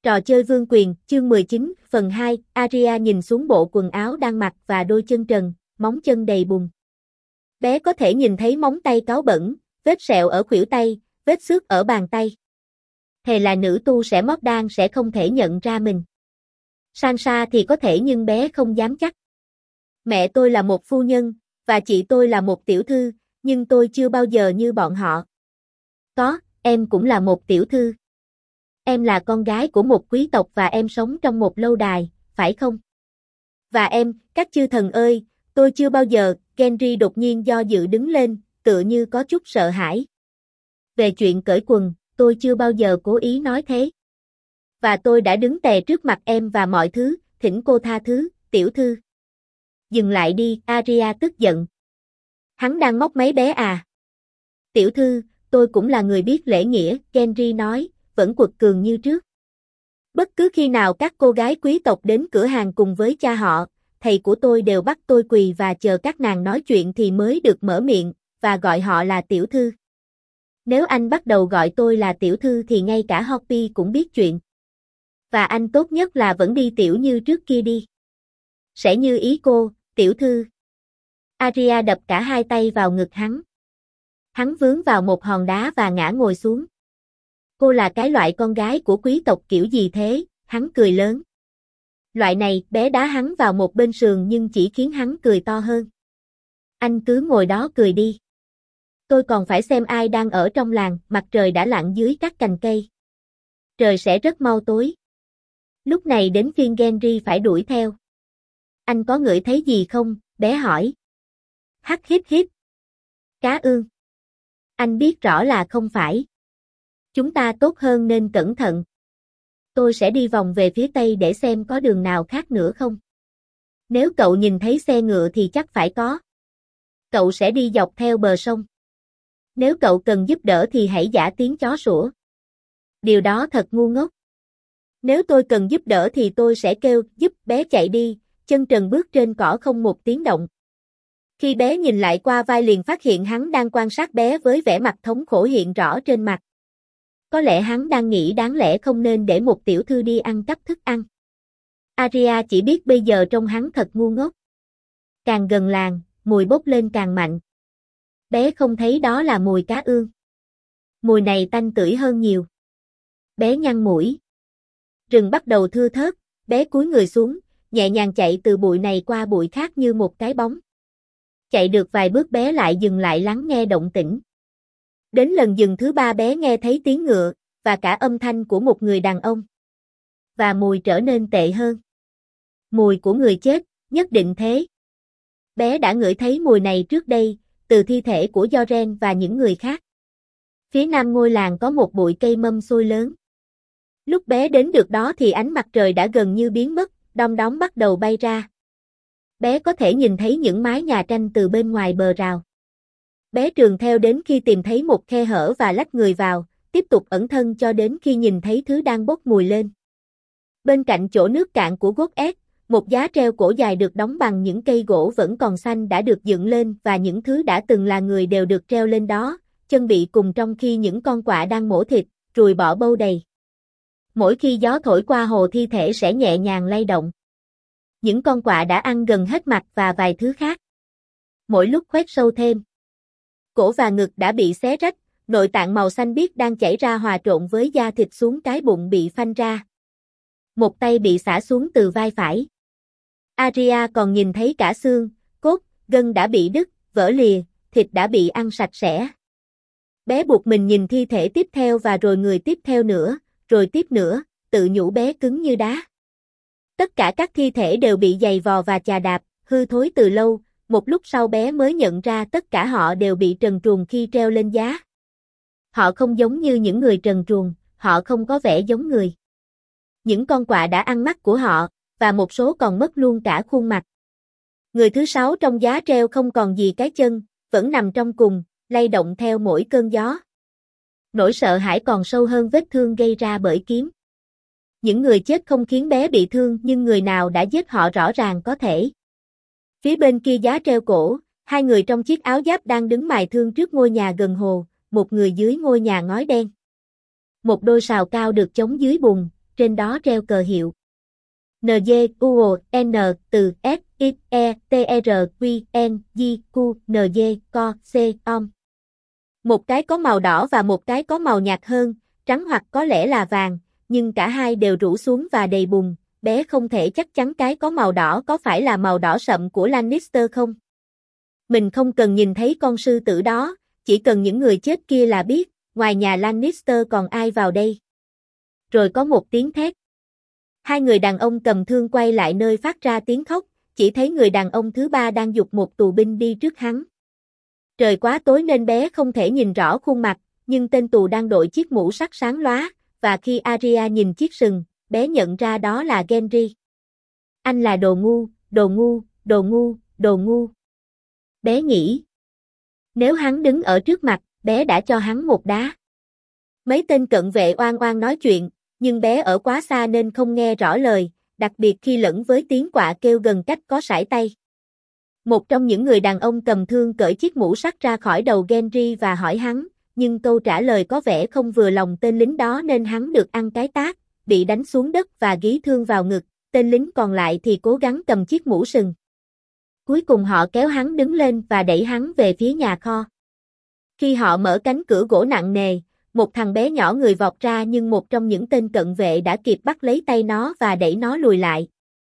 Trò chơi vương quyền, chương 19, phần 2, Aria nhìn xuống bộ quần áo đang mặc và đôi chân trần, móng chân đầy bùn. Bé có thể nhìn thấy móng tay cáu bẩn, vết sẹo ở khuỷu tay, vết xước ở bàn tay. Thề là nữ tu sẽ Mordan sẽ không thể nhận ra mình. Sansa thì có thể nhưng bé không dám chắc. Mẹ tôi là một phu nhân, và chị tôi là một tiểu thư, nhưng tôi chưa bao giờ như bọn họ. Có, em cũng là một tiểu thư. Em là con gái của một quý tộc và em sống trong một lâu đài, phải không? Và em, các chư thần ơi, tôi chưa bao giờ, Gendry đột nhiên do dự đứng lên, tựa như có chút sợ hãi. Về chuyện cởi quần, tôi chưa bao giờ cố ý nói thế. Và tôi đã đứng tè trước mặt em và mọi thứ, thỉnh cô tha thứ, tiểu thư. Dừng lại đi, Aria tức giận. Hắn đang móc mấy bé à? Tiểu thư, tôi cũng là người biết lễ nghĩa, Gendry nói, vẫn quật cường như trước. Bất cứ khi nào các cô gái quý tộc đến cửa hàng cùng với cha họ, thầy của tôi đều bắt tôi quỳ và chờ các nàng nói chuyện thì mới được mở miệng, và gọi họ là tiểu thư. Nếu anh bắt đầu gọi tôi là tiểu thư thì ngay cả Hoppy cũng biết chuyện. Và anh tốt nhất là vẫn đi tiểu như trước kia đi. Sẽ như ý cô, tiểu thư. Aria đập cả hai tay vào ngực hắn. Hắn vướng vào một hòn đá và ngã ngồi xuống. Cô là cái loại con gái của quý tộc kiểu gì thế, hắn cười lớn. Loại này, bé đá hắn vào một bên sườn nhưng chỉ khiến hắn cười to hơn. Anh cứ ngồi đó cười đi. Tôi còn phải xem ai đang ở trong làng, mặt trời đã lặn dưới các cành cây. Trời sẽ rất mau tối. Lúc này đến phiên Gendry phải đuổi theo. Anh có ngửi thấy gì không, bé hỏi. Hắc hít hít. Cá ương. Anh biết rõ là không phải. Chúng ta tốt hơn nên cẩn thận. Tôi sẽ đi vòng về phía tây để xem có đường nào khác nữa không. Nếu cậu nhìn thấy xe ngựa thì chắc phải có. Cậu sẽ đi dọc theo bờ sông. Nếu cậu cần giúp đỡ thì hãy giả tiếng chó sủa. Điều đó thật ngu ngốc. Nếu tôi cần giúp đỡ thì tôi sẽ kêu giúp bé chạy đi, chân trần bước trên cỏ không một tiếng động. Khi bé nhìn lại qua vai liền phát hiện hắn đang quan sát bé với vẻ mặt thống khổ hiện rõ trên mặt. Có lẽ hắn đang nghĩ đáng lẽ không nên để một tiểu thư đi ăn cắp thức ăn. Aria chỉ biết bây giờ trông hắn thật ngu ngốc. Càng gần làng, mùi bốc lên càng mạnh. Bé không thấy đó là mùi cá ương. Mùi này tanh tưởi hơn nhiều. Bé nhăn mũi. Rừng bắt đầu thưa thớt, bé cúi người xuống, nhẹ nhàng chạy từ bụi này qua bụi khác như một cái bóng. Chạy được vài bước bé lại dừng lại lắng nghe động tĩnh. Đến lần dừng thứ ba bé nghe thấy tiếng ngựa, và cả âm thanh của một người đàn ông. Và mùi trở nên tệ hơn. Mùi của người chết, nhất định thế. Bé đã ngửi thấy mùi này trước đây, từ thi thể của Yoren và những người khác. Phía nam ngôi làng có một bụi cây mâm xôi lớn. Lúc bé đến được đó thì ánh mặt trời đã gần như biến mất, đom đóm bắt đầu bay ra. Bé có thể nhìn thấy những mái nhà tranh từ bên ngoài bờ rào. Bé trườn theo đến khi tìm thấy một khe hở và lách người vào, tiếp tục ẩn thân cho đến khi nhìn thấy thứ đang bốc mùi lên. Bên cạnh chỗ nước cạn của Gốt Ét, một giá treo cổ dài được đóng bằng những cây gỗ vẫn còn xanh đã được dựng lên và những thứ đã từng là người đều được treo lên đó, chân bị cùng trong khi những con quạ đang mổ thịt, ruồi bọ bâu đầy. Mỗi khi gió thổi qua hồ thi thể sẽ nhẹ nhàng lay động. Những con quạ đã ăn gần hết mặt và vài thứ khác. Mỗi lúc khoét sâu thêm. Cổ và ngực đã bị xé rách, nội tạng màu xanh biếc đang chảy ra hòa trộn với da thịt xuống cái bụng bị phanh ra. Một tay bị xả xuống từ vai phải. Aria còn nhìn thấy cả xương, cốt, gân đã bị đứt, vỡ lìa, thịt đã bị ăn sạch sẽ. Bé buộc mình nhìn thi thể tiếp theo và rồi người tiếp theo nữa, rồi tiếp nữa, tự nhủ bé cứng như đá. Tất cả các thi thể đều bị giày vò và chà đạp, hư thối từ lâu, một lúc sau bé mới nhận ra tất cả họ đều bị trần truồng khi treo lên giá. Họ không giống như những người trần truồng, họ không có vẻ giống người. Những con quạ đã ăn mắt của họ, và một số còn mất luôn cả khuôn mặt. Người thứ 6 trong giá treo không còn gì cái chân, vẫn nằm trong cùng, lay động theo mỗi cơn gió. Nỗi sợ hãi còn sâu hơn vết thương gây ra bởi kiếm. Những người chết không khiến bé bị thương nhưng người nào đã giết họ rõ ràng có thể. Phía bên kia giá treo cổ, hai người trong chiếc áo giáp đang đứng mài thương trước ngôi nhà gần hồ, một người dưới ngôi nhà ngói đen. Một đôi sào cao được chống dưới bùn, trên đó treo cờ hiệu. NGUON từ S, X, E, T, R, Q, N, G, Q, NG, Co, C, OM. Một cái có màu đỏ và một cái có màu nhạt hơn, trắng hoặc có lẽ là vàng, nhưng cả hai đều rũ xuống và đầy bùn. Bé không thể chắc chắn cái có màu đỏ có phải là màu đỏ sậm của Lannister không. Mình không cần nhìn thấy con sư tử đó, chỉ cần những người chết kia là biết, ngoài nhà Lannister còn ai vào đây. Rồi có một tiếng thét. Hai người đàn ông cầm thương quay lại nơi phát ra tiếng khóc, chỉ thấy người đàn ông thứ ba đang giục một tù binh đi trước hắn. Trời quá tối nên bé không thể nhìn rõ khuôn mặt, nhưng tên tù đang đội chiếc mũ sắt sáng lóa, và khi Arya nhìn chiếc sừng, bé nhận ra đó là Gendry. Anh là đồ ngu, đồ ngu, đồ ngu, đồ ngu. Bé nghĩ. Nếu hắn đứng ở trước mặt, bé đã cho hắn một đá. Mấy tên cận vệ oan oan nói chuyện, nhưng bé ở quá xa nên không nghe rõ lời, đặc biệt khi lẫn với tiếng quạ kêu gần cách có sải tay. Một trong những người đàn ông cầm thương cởi chiếc mũ sắt ra khỏi đầu Gendry và hỏi hắn, nhưng câu trả lời có vẻ không vừa lòng tên lính đó nên hắn được ăn cái tát, bị đánh xuống đất và gí thương vào ngực, tên lính còn lại thì cố gắng cầm chiếc mũ sừng. Cuối cùng họ kéo hắn đứng lên và đẩy hắn về phía nhà kho. Khi họ mở cánh cửa gỗ nặng nề, một thằng bé nhỏ người vọt ra nhưng một trong những tên cận vệ đã kịp bắt lấy tay nó và đẩy nó lùi lại.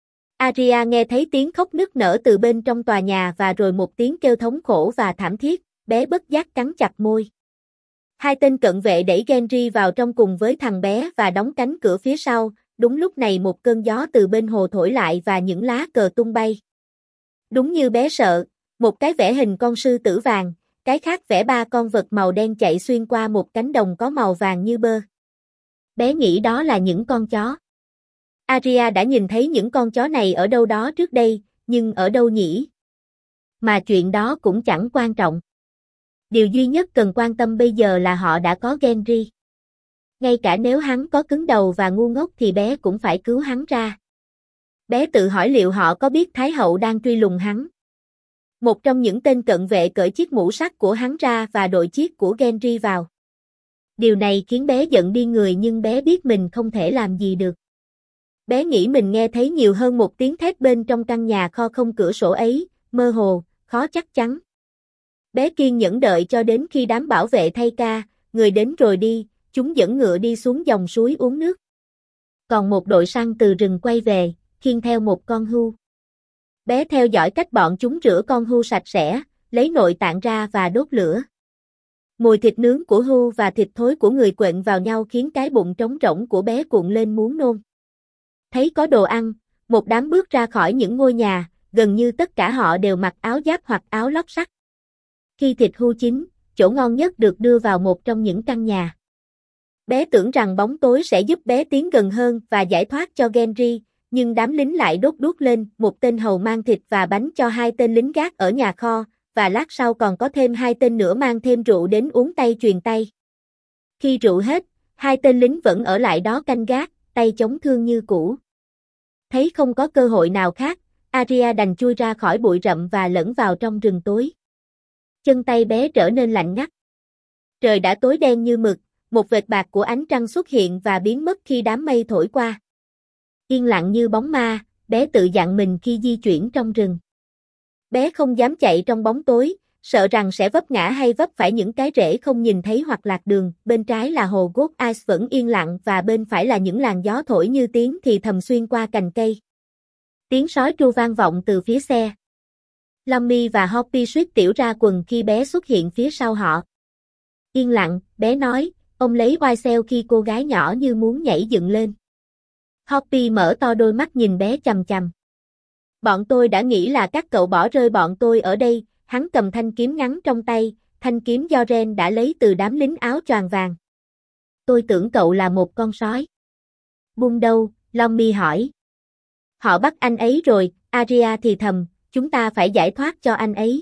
Arya nghe thấy tiếng khóc nức nở từ bên trong tòa nhà và rồi một tiếng kêu thống khổ và thảm thiết, bé bất giác cắn chặt môi. Hai tên cận vệ đẩy Gendry vào trong cùng với thằng bé và đóng cánh cửa phía sau, đúng lúc này một cơn gió từ bên hồ thổi lại và những lá cờ tung bay. Đúng như bé sợ, một cái vẽ hình con sư tử vàng, cái khác vẽ ba con vật màu đen chạy xuyên qua một cánh đồng có màu vàng như bơ. Bé nghĩ đó là những con chó. Arya đã nhìn thấy những con chó này ở đâu đó trước đây, nhưng ở đâu nhỉ? Mà chuyện đó cũng chẳng quan trọng. Điều duy nhất cần quan tâm bây giờ là họ đã có Gendry. Ngay cả nếu hắn có cứng đầu và ngu ngốc thì bé cũng phải cứu hắn ra. Bé tự hỏi liệu họ có biết Thái hậu đang truy lùng hắn. Một trong những tên cận vệ cởi chiếc mũ sắt của hắn ra và đội chiếc của Gendry vào. Điều này khiến bé giận đi người nhưng bé biết mình không thể làm gì được. Bé nghĩ mình nghe thấy nhiều hơn một tiếng thét bên trong căn nhà kho không cửa sổ ấy, mơ hồ, khó chắc chắn. Bé kiên nhẫn đợi cho đến khi đám bảo vệ thay ca, người đến rồi đi, chúng dẫn ngựa đi xuống dòng suối uống nước. Còn một đội săn từ rừng quay về, khiêng theo một con hươu. Bé theo dõi cách bọn chúng rửa con hươu sạch sẽ, lấy nội tạng ra và đốt lửa. Mùi thịt nướng của hươu và thịt thối của người quện vào nhau khiến cái bụng trống rỗng của bé cuộn lên muốn nôn. Thấy có đồ ăn, một đám bước ra khỏi những ngôi nhà, gần như tất cả họ đều mặc áo giáp hoặc áo lót sắt. Khi thịt hươu chín, chỗ ngon nhất được đưa vào một trong những căn nhà. Bé tưởng rằng bóng tối sẽ giúp bé tiến gần hơn và giải thoát cho Gendry, nhưng đám lính lại đốt đuốc lên, một tên hầu mang thịt và bánh cho hai tên lính gác ở nhà kho, và lát sau còn có thêm hai tên nữa mang thêm rượu đến uống tay truyền tay. Khi rượu hết, hai tên lính vẫn ở lại đó canh gác, tay chống thương như cũ. Thấy không có cơ hội nào khác, Arya đành chui ra khỏi bụi rậm và lẫn vào trong rừng tối. Chân tay bé trở nên lạnh ngắt. Trời đã tối đen như mực, một vệt bạc của ánh trăng xuất hiện và biến mất khi đám mây thổi qua. Yên lặng như bóng ma, bé tự dặn mình khi di chuyển trong rừng. Bé không dám chạy trong bóng tối, sợ rằng sẽ vấp ngã hay vấp phải những cái rễ không nhìn thấy hoặc lạc đường. Bên trái là hồ Goat Ice vẫn yên lặng và bên phải là những làn gió thổi như tiếng thì thầm xuyên qua cành cây. Tiếng sói tru vang vọng từ phía xe. Lummy và Hoppy suýt tiểu ra quần khi bé xuất hiện phía sau họ. Yên lặng, bé nói, ông lấy oai xeo khi cô gái nhỏ như muốn nhảy dựng lên. Hoppy mở to đôi mắt nhìn bé chằm chằm. Bọn tôi đã nghĩ là các cậu bỏ rơi bọn tôi ở đây, hắn cầm thanh kiếm ngắn trong tay, thanh kiếm do Ren đã lấy từ đám lính áo choàng vàng. Tôi tưởng cậu là một con sói. Bung đâu, Lummy hỏi. Họ bắt anh ấy rồi, Arya thì thầm, chúng ta phải giải thoát cho anh ấy.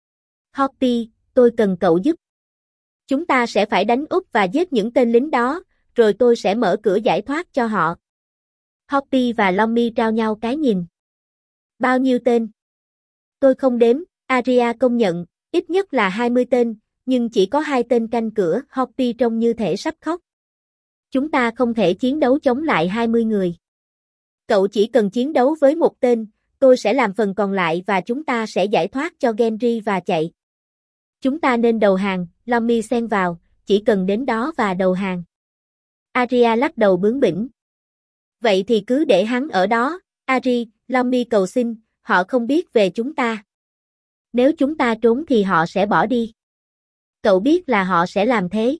Hoppy, tôi cần cậu giúp. Chúng ta sẽ phải đánh úp và giết những tên lính đó, rồi tôi sẽ mở cửa giải thoát cho họ. Hoppy và Lummy trao nhau cái nhìn. Bao nhiêu tên? Tôi không đếm, Arya công nhận, ít nhất là 20 tên, nhưng chỉ có 2 tên canh cửa, Hoppy trông như thể sắp khóc. Chúng ta không thể chiến đấu chống lại 20 người. Cậu chỉ cần chiến đấu với một tên, tôi sẽ làm phần còn lại và chúng ta sẽ giải thoát cho Genry và chạy. Chúng ta nên đầu hàng, Lummy xen vào, chỉ cần đến đó và đầu hàng. Arya lắc đầu bướng bỉnh. Vậy thì cứ để hắn ở đó, Ari, Lummy cầu xin, họ không biết về chúng ta. Nếu chúng ta trốn thì họ sẽ bỏ đi. Cậu biết là họ sẽ làm thế.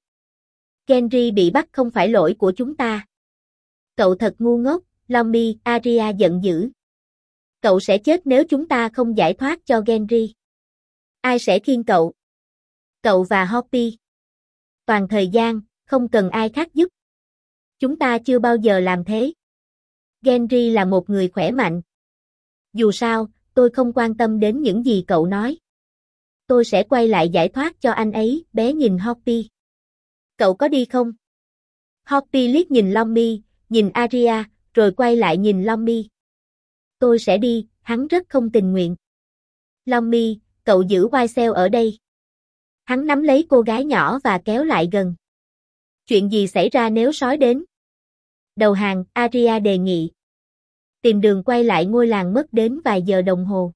Genry bị bắt không phải lỗi của chúng ta. Cậu thật ngu ngốc, Lummy, Arya giận dữ. Cậu sẽ chết nếu chúng ta không giải thoát cho Genry. Ai sẽ khiêng cậu? Cậu và Hoppy. Toàn thời gian, không cần ai khác giúp. Chúng ta chưa bao giờ làm thế. Genry là một người khỏe mạnh. Dù sao, tôi không quan tâm đến những gì cậu nói. Tôi sẽ quay lại giải thoát cho anh ấy, bé nhìn Hoppy. Cậu có đi không? Hoppy liếc nhìn Lummy, nhìn Arya, rồi quay lại nhìn Lummy. Tôi sẽ đi, hắn rất không tình nguyện. Lummy, cậu giữ Wycel ở đây. Hắn nắm lấy cô gái nhỏ và kéo lại gần. Chuyện gì xảy ra nếu sói đến? Đầu hàng, Arya đề nghị. Tìm đường quay lại ngôi làng mất đến vài giờ đồng hồ.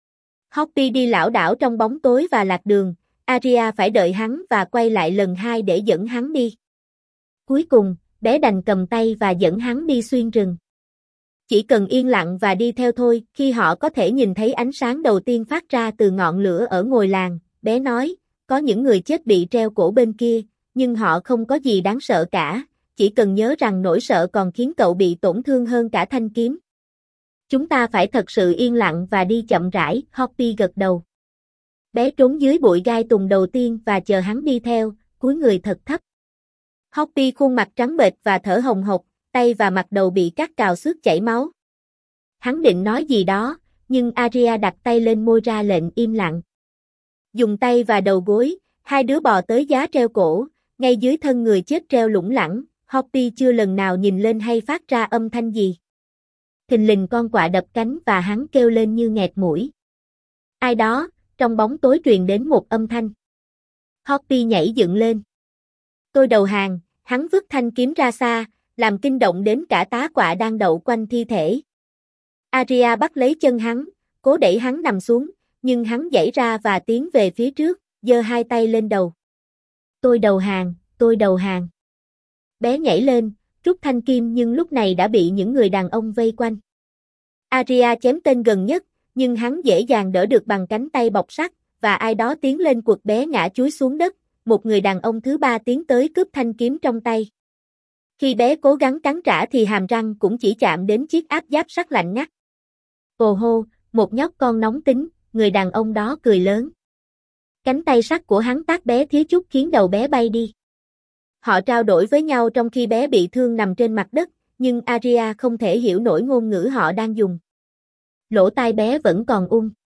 Hoppy đi lảo đảo trong bóng tối và lạc đường, Arya phải đợi hắn và quay lại lần hai để dẫn hắn đi. Cuối cùng, bé đành cầm tay và dẫn hắn đi xuyên rừng. Chỉ cần yên lặng và đi theo thôi, khi họ có thể nhìn thấy ánh sáng đầu tiên phát ra từ ngọn lửa ở ngôi làng, bé nói, có những người chết bị treo cổ bên kia, nhưng họ không có gì đáng sợ cả, chỉ cần nhớ rằng nỗi sợ còn khiến cậu bị tổn thương hơn cả thanh kiếm. Chúng ta phải thật sự yên lặng và đi chậm rãi, Hoppy gật đầu. Bé trốn dưới bụi gai tùng đầu tiên và chờ hắn đi theo, cúi người thật thấp. Hoppy khuôn mặt trắng bệch và thở hồng hộc, tay và mặt đầu bị cắt cào xước chảy máu. Hắn định nói gì đó, nhưng Arya đặt tay lên môi ra lệnh im lặng. Dùng tay và đầu gối, hai đứa bò tới giá treo cổ, ngay dưới thân người chết treo lủng lẳng, Hoppy chưa lần nào nhìn lên hay phát ra âm thanh gì. Thình lình con quạ đập cánh và hắn kêu lên như nghẹt mũi. Ai đó, trong bóng tối truyền đến một âm thanh. Hoppy nhảy dựng lên. Tôi đầu hàng, hắn vứt thanh kiếm ra xa, làm kinh động đến cả tá quạ đang đậu quanh thi thể. Arya bắt lấy chân hắn, cố đẩy hắn nằm xuống, nhưng hắn giãy ra và tiến về phía trước, giơ hai tay lên đầu. Tôi đầu hàng, tôi đầu hàng. Bé nhảy lên, rút thanh kim nhưng lúc này đã bị những người đàn ông vây quanh. Arya chém tên gần nhất, nhưng hắn dễ dàng đỡ được bằng cánh tay bọc sắt, và ai đó tiến lên quật bé ngã chúi xuống đất, một người đàn ông thứ ba tiến tới cướp thanh kiếm trong tay. Khi bé cố gắng cắn trả thì hàm răng cũng chỉ chạm đến chiếc áp giáp sắt lạnh ngắt. Ồ hô, một nhóc con nóng tính, người đàn ông đó cười lớn. Cánh tay sắt của hắn tát bé thía chút khiến đầu bé bay đi. Họ trao đổi với nhau trong khi bé bị thương nằm trên mặt đất, nhưng Arya không thể hiểu nổi ngôn ngữ họ đang dùng. Lỗ tai bé vẫn còn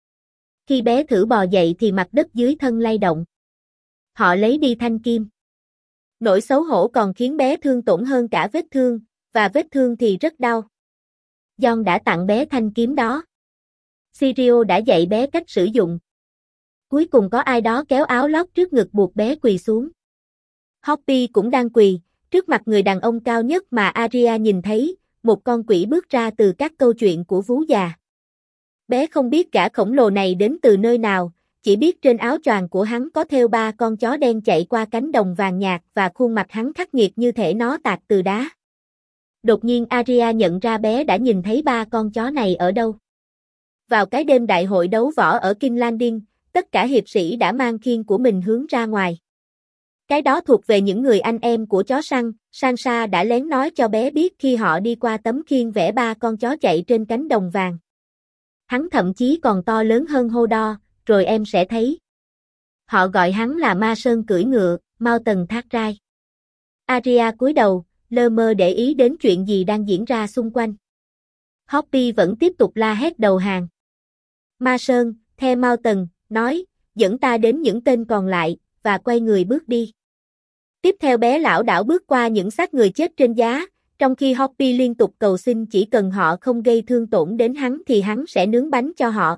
Khi bé thử bò dậy thì mặt đất dưới thân lay động. Họ lấy đi thanh kim. Nỗi xấu hổ còn khiến bé thương tổn hơn cả vết thương, và vết thương thì rất đau. Jon đã tặng bé thanh kiếm đó. Syrio đã dạy bé cách sử dụng. Cuối cùng có ai đó kéo áo lót trước ngực buộc bé quỳ xuống. Hoppy cũng đang quỳ, trước mặt người đàn ông cao nhất mà Arya nhìn thấy, một con quỷ bước ra từ các câu chuyện của vú già. Bé không biết gã khổng lồ này đến từ nơi nào, chỉ biết trên áo choàng của hắn có thêu 3 con chó đen chạy qua cánh đồng vàng nhạt và khuôn mặt hắn khắc nghiệt như thể nó tạc từ đá. Đột nhiên Arya nhận ra bé đã nhìn thấy 3 con chó này ở đâu. Vào cái đêm đại hội đấu võ ở King's Landing, tất cả hiệp sĩ đã mang khiên của mình hướng ra ngoài. Cái đó thuộc về những người anh em của chó săn, Sansa đã lén nói cho bé biết khi họ đi qua tấm khiên vẽ 3 con chó chạy trên cánh đồng vàng. Hắn thậm chí còn to lớn hơn Hodor, rồi em sẽ thấy. Họ gọi hắn là Ma Sơn cưỡi ngựa, Mao Tần thác rai. Arya cúi đầu, lơ mơ để ý đến chuyện gì đang diễn ra xung quanh. Hoppy vẫn tiếp tục la hét đầu hàng. Ma Sơn, theo Mao Tần, nói, dẫn ta đến những tên còn lại, và quay người bước đi. Tiếp theo bé lảo đảo bước qua những xác người chết trên giá, trong khi Hoppy liên tục cầu xin chỉ cần họ không gây thương tổn đến hắn thì hắn sẽ nướng bánh cho họ.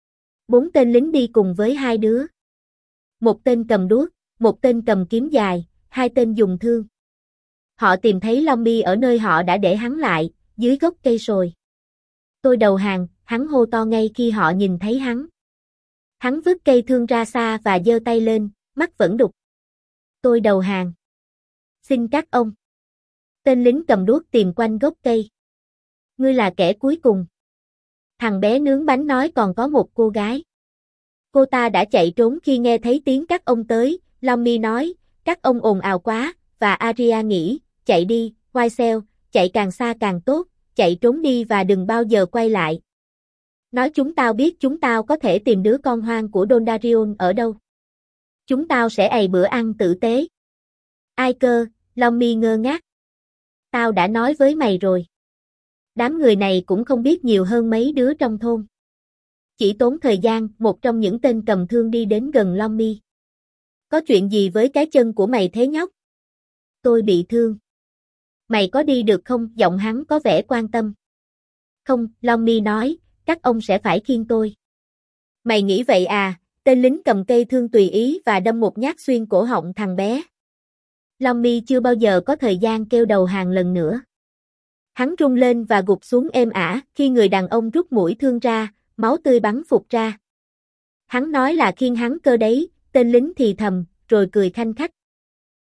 4 tên lính đi cùng với 2 đứa. Một tên cầm đuốc, một tên cầm kiếm dài, 2 tên dùng thương. họ tìm thấy Long ở nơi họ đã để hắn lại, dưới gốc cây sồi. Tôi đầu hàng, hắn hô to ngay khi họ nhìn thấy hắn. Hắn vứt cây thương ra xa và giơ tay lên, mắt vẫn đục. Tôi đầu hàng. Xin các ông. Tên lính cầm đuốc tìm quanh gốc cây. Ngươi là kẻ cuối cùng. Thằng bé nướng bánh nói còn có một cô gái. Cô ta đã chạy trốn khi nghe thấy tiếng các ông tới, Long nói, các ông ồn ào quá, và Arya nghĩ, chạy đi, Whitesell, chạy càng xa càng tốt, chạy trốn đi và đừng bao giờ quay lại. Nói chúng tao biết chúng tao có thể tìm đứa con hoang của Dondarrion ở đâu. Chúng tao sẽ ày bữa ăn tử tế. Ai cơ, Long ngơ ngác. Tao đã nói với mày rồi. Đám người này cũng không biết nhiều hơn mấy đứa trong thôn. Chỉ tốn thời gian, một trong những tên cầm thương đi đến gần Long. Có chuyện gì với cái chân của mày thế nhóc? Tôi bị thương. Mày có đi được không? Giọng hắn có vẻ quan tâm. Không, Long nói, các ông sẽ phải khiêng tôi. Mày nghĩ vậy à? Tên lính cầm cây thương tùy ý và đâm một nhát xuyên cổ họng thằng bé. Long chưa bao giờ có thời gian kêu đầu hàng lần nữa. Hắn rung lên và gục xuống êm ả khi người đàn ông rút mũi thương ra, máu tươi bắn phụt ra. Hắn nói là khiêng hắn cơ đấy, tên lính thì thầm, rồi cười khanh khách.